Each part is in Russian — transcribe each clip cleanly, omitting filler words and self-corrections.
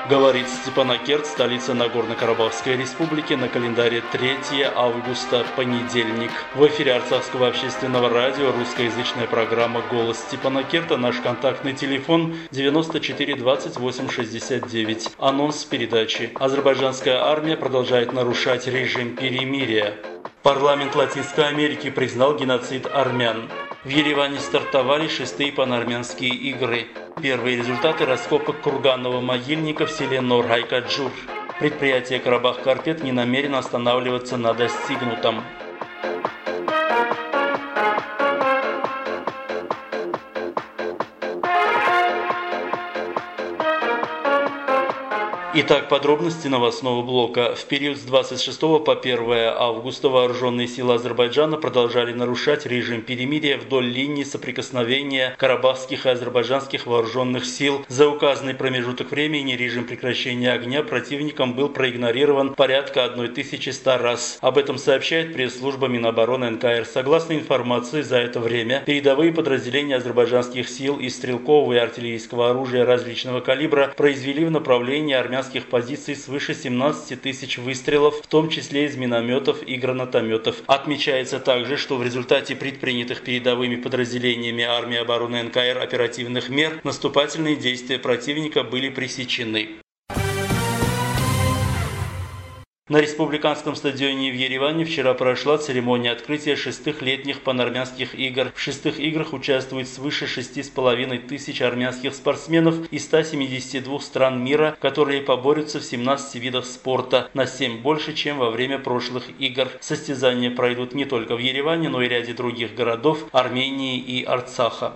Говорит Степанакерт, столица Нагорно-Карабахской республики, на календаре 3 августа, понедельник. В эфире Арцахского общественного радио русскоязычная программа «Голос Степанакерта». Наш контактный телефон 94 28 69. Анонс передачи. Азербайджанская армия продолжает нарушать режим перемирия. Парламент Латинской Америки признал геноцид армян. В Ереване стартовали 6-е панармянские игры. Первые результаты раскопок курганного могильника в селе Нор-Хайкаджур. Предприятие «Карабах-Карпет» не намерено останавливаться на достигнутом. Итак, подробности новостного блока. В период с 26 по 1 августа вооруженные силы Азербайджана продолжали нарушать режим перемирия вдоль линии соприкосновения карабахских и азербайджанских вооруженных сил. За указанный промежуток времени режим прекращения огня противником был проигнорирован порядка 1100 раз. Об этом сообщает пресс-служба Минобороны НКР. Согласно информации, за это время передовые подразделения азербайджанских сил из стрелкового и артиллерийского оружия различного калибра произвели в направлении армянских позиций свыше 17 тысяч выстрелов, в том числе из минометов и гранатометов. Отмечается также, что в результате предпринятых передовыми подразделениями армии обороны НКР оперативных мер наступательные действия противника были пресечены. На республиканском стадионе в Ереване вчера прошла церемония открытия 6-х летних панармянских игр. В 6-х играх участвует свыше 6,5 тысяч армянских спортсменов из 172 стран мира, которые поборются в 17 видах спорта, на 7 больше, чем во время прошлых игр. Состязания пройдут не только в Ереване, но и ряде других городов Армении и Арцаха.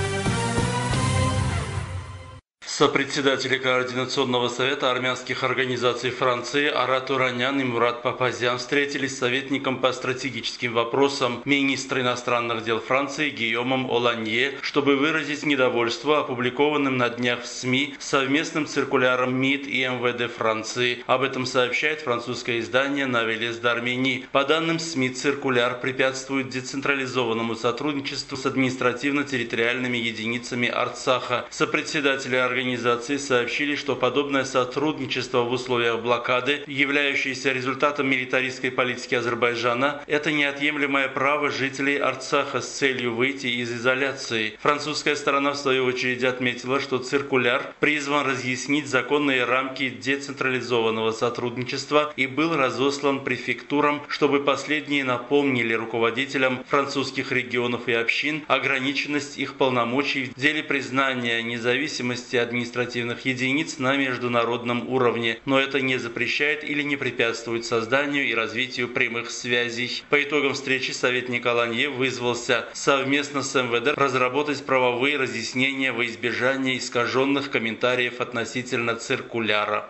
Сопредседатели Координационного совета армянских организаций Франции Арат Туранян и Мурат Папазян встретились с советником по стратегическим вопросам министра иностранных дел Франции Гийомом Оланье, чтобы выразить недовольство опубликованным на днях в СМИ совместным циркуляром МИД и МВД Франции. Об этом сообщает французское издание Nouvelles d'Arménie. По данным СМИ, циркуляр препятствует децентрализованному сотрудничеству с административно-территориальными единицами Арцаха. Сопредседатели организации сообщили, что подобное сотрудничество в условиях блокады, являющееся результатом милитаристской политики Азербайджана, это неотъемлемое право жителей Арцаха с целью выйти из изоляции. Французская сторона в свою очередь отметила, что циркуляр призван разъяснить законные рамки децентрализованного сотрудничества и был разослан префектурам, чтобы последние напомнили руководителям французских регионов и общин ограниченность их полномочий в деле признания независимости административных единиц на международном уровне, но это не запрещает или не препятствует созданию и развитию прямых связей. По итогам встречи советник Оланье вызвался совместно с МВД разработать правовые разъяснения во избежание искаженных комментариев относительно циркуляра.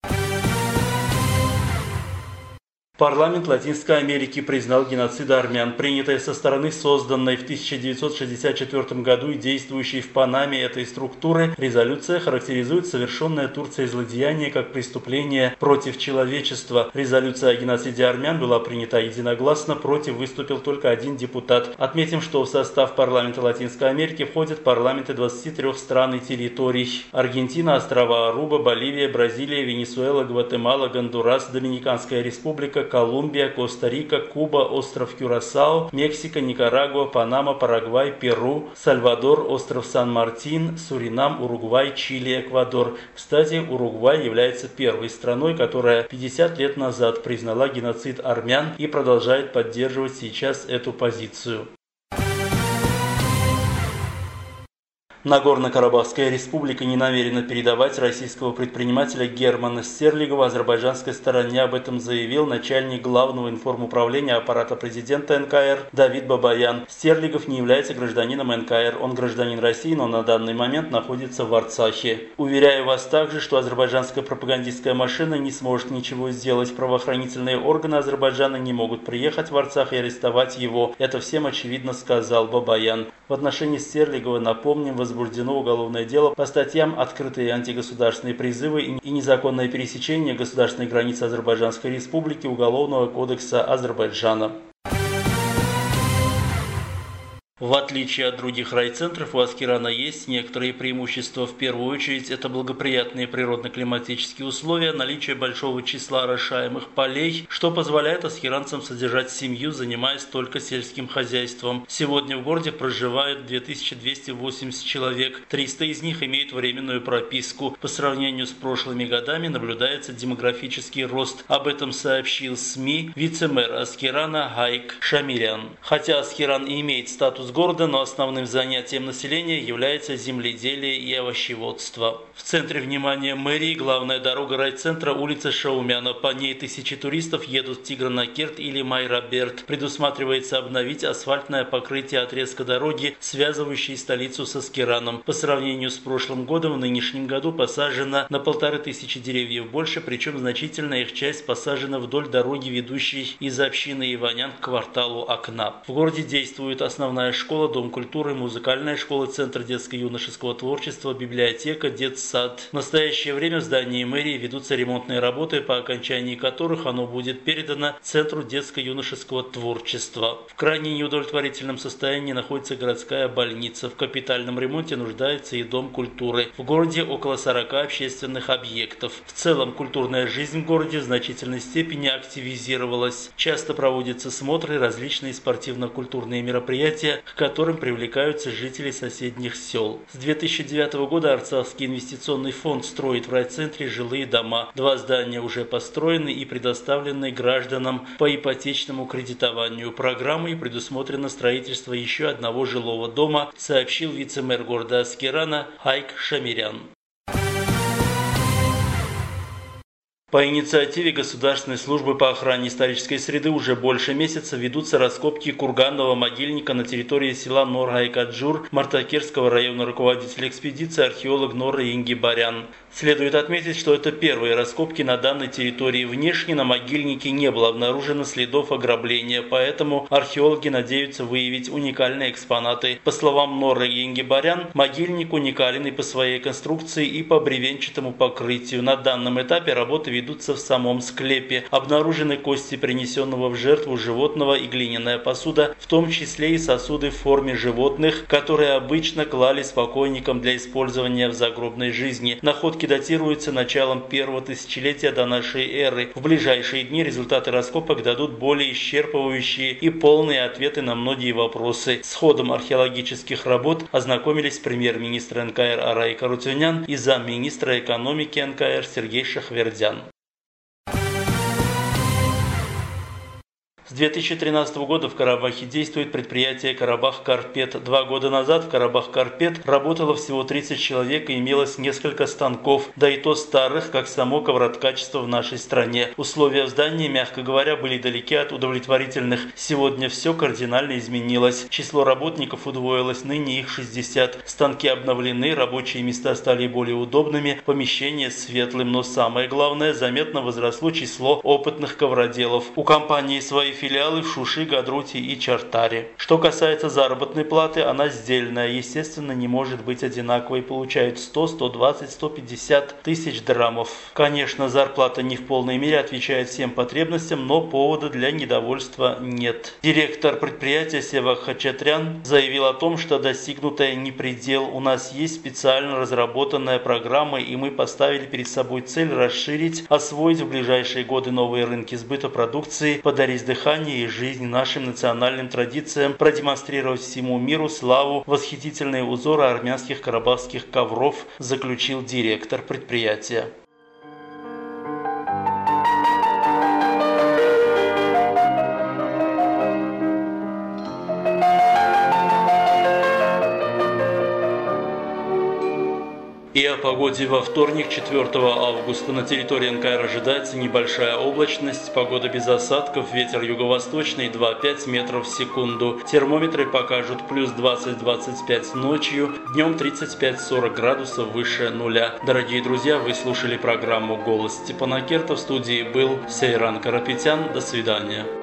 Парламент Латинской Америки признал геноцид армян. Принятая со стороны созданной в 1964 году и действующей в Панаме этой структуры, резолюция характеризует совершенное Турцией злодеяние как преступление против человечества. Резолюция о геноциде армян была принята единогласно, против выступил только один депутат. Отметим, что в состав парламента Латинской Америки входят парламенты 23 стран и территорий: Аргентина, острова Аруба, Боливия, Бразилия, Венесуэла, Гватемала, Гондурас, Доминиканская республика, Колумбия, Коста-Рика, Куба, остров Кюрасао, Мексика, Никарагуа, Панама, Парагвай, Перу, Сальвадор, остров Сан-Мартин, Суринам, Уругвай, Чили, Эквадор. Кстати, Уругвай является первой страной, которая 50 лет назад признала геноцид армян и продолжает поддерживать сейчас эту позицию. Нагорно-Карабахская республика не намерена передавать российского предпринимателя Германа Стерлигова азербайджанской стороне. Об этом заявил начальник главного информуправления аппарата президента НКР Давид Бабаян. Стерлигов не является гражданином НКР. Он гражданин России, но на данный момент находится в Арцахе. Уверяю вас также, что азербайджанская пропагандистская машина не сможет ничего сделать. Правоохранительные органы Азербайджана не могут приехать в Арцах и арестовать его. Это всем очевидно, сказал Бабаян. В отношении Стерлигова, напомним, возбуждено уголовное дело по статьям «Открытые антигосударственные призывы» и «Незаконное пересечение государственной границы Азербайджанской республики» Уголовного кодекса Азербайджана. В отличие от других райцентров, у Аскерана есть некоторые преимущества. В первую очередь, это благоприятные природно-климатические условия, наличие большого числа орошаемых полей, что позволяет аскеранцам содержать семью, занимаясь только сельским хозяйством. Сегодня в городе проживает 2280 человек, 300 из них имеют временную прописку. По сравнению с прошлыми годами наблюдается демографический рост. Об этом сообщил СМИ вице-мэр Аскерана Хайк Шамирян. Хотя Аскеран и имеет статус города, но основным занятием населения является земледелие и овощеводство. В центре внимания мэрии главная дорога райцентра улица Шаумяна. По ней тысячи туристов едут в Тигранакерт или Майраберт. Предусматривается обновить асфальтное покрытие отрезка дороги, связывающей столицу с Аскераном. По сравнению с прошлым годом, в нынешнем году посажено на 1500 деревьев больше, причем значительная их часть посажена вдоль дороги, ведущей из общины Иванян к кварталу Окна. В городе действует основная школа, дом культуры, музыкальная школа, центр детско-юношеского творчества, библиотека, детсад. В настоящее время в здании мэрии ведутся ремонтные работы, по окончании которых оно будет передано Центру детско-юношеского творчества. В крайне неудовлетворительном состоянии находится городская больница. В капитальном ремонте нуждается и дом культуры. В городе около 40 общественных объектов. В целом культурная жизнь в городе в значительной степени активизировалась. Часто проводятся смотры, различные спортивно-культурные мероприятия, к которым привлекаются жители соседних сел. С 2009 года Арцахский инвестиционный фонд строит в райцентре жилые дома. 2 здания уже построены и предоставлены гражданам по ипотечному кредитованию. Программой предусмотрено строительство еще одного жилого дома, сообщил вице-мэр города Аскерана Хайк Шамирян. По инициативе Государственной службы по охране исторической среды уже больше месяца ведутся раскопки курганного могильника на территории села Нор-Айкаджур Мартакерского района. Руководитель экспедиции археолог Нора Ингибарян. Следует отметить, что это первые раскопки на данной территории. Внешне на могильнике не было обнаружено следов ограбления, поэтому археологи надеются выявить уникальные экспонаты. По словам Норы Ингибарян, могильник уникален и по своей конструкции, и по бревенчатому покрытию. На данном этапе работы ведутся в самом склепе. Обнаружены кости принесенного в жертву животного и глиняная посуда, в том числе и сосуды в форме животных, которые обычно клались покойникам для использования в загробной жизни. Находки датируются началом 1-го тысячелетия до нашей эры. В ближайшие дни результаты раскопок дадут более исчерпывающие и полные ответы на многие вопросы. С ходом археологических работ ознакомились премьер-министр НКР Арай Карутюнян и замминистра экономики НКР Сергей Шахвердян. С 2013 года в Карабахе действует предприятие «Карабах-Карпет». 2 года назад в «Карабах-Карпет» работало всего 30 человек и имелось несколько станков, да и то старых, как само ковроткачество в нашей стране. Условия в здании, мягко говоря, были далеки от удовлетворительных. Сегодня все кардинально изменилось. Число работников удвоилось, ныне их 60. Станки обновлены, рабочие места стали более удобными, помещение светлым, но самое главное, заметно возросло число опытных ковроделов. У компании свои филиалы в Шуши, Гадруте и Чартаре. Что касается заработной платы, она сдельная, естественно, не может быть одинаковой. Получают 100, 120, 150 тысяч драмов. Конечно, зарплата не в полной мере отвечает всем потребностям, но повода для недовольства нет. Директор предприятия Севак Хачатрян заявил о том, что достигнутое не предел. У нас есть специально разработанная программа, и мы поставили перед собой цель расширить, освоить в ближайшие годы новые рынки сбыта продукции, подарить дыхание и жизнь нашим национальным традициям, продемонстрировать всему миру славу, восхитительные узоры армянских карабахских ковров, заключил директор предприятия. И о погоде во вторник, 4 августа. На территории НКР ожидается небольшая облачность, погода без осадков, ветер юго-восточный 2,5 метров в секунду. Термометры покажут плюс 20-25 ночью, днем 35-40 градусов выше нуля. Дорогие друзья, вы слушали программу «Голос Степанакерта». В студии был Сейран Карапетян. До свидания.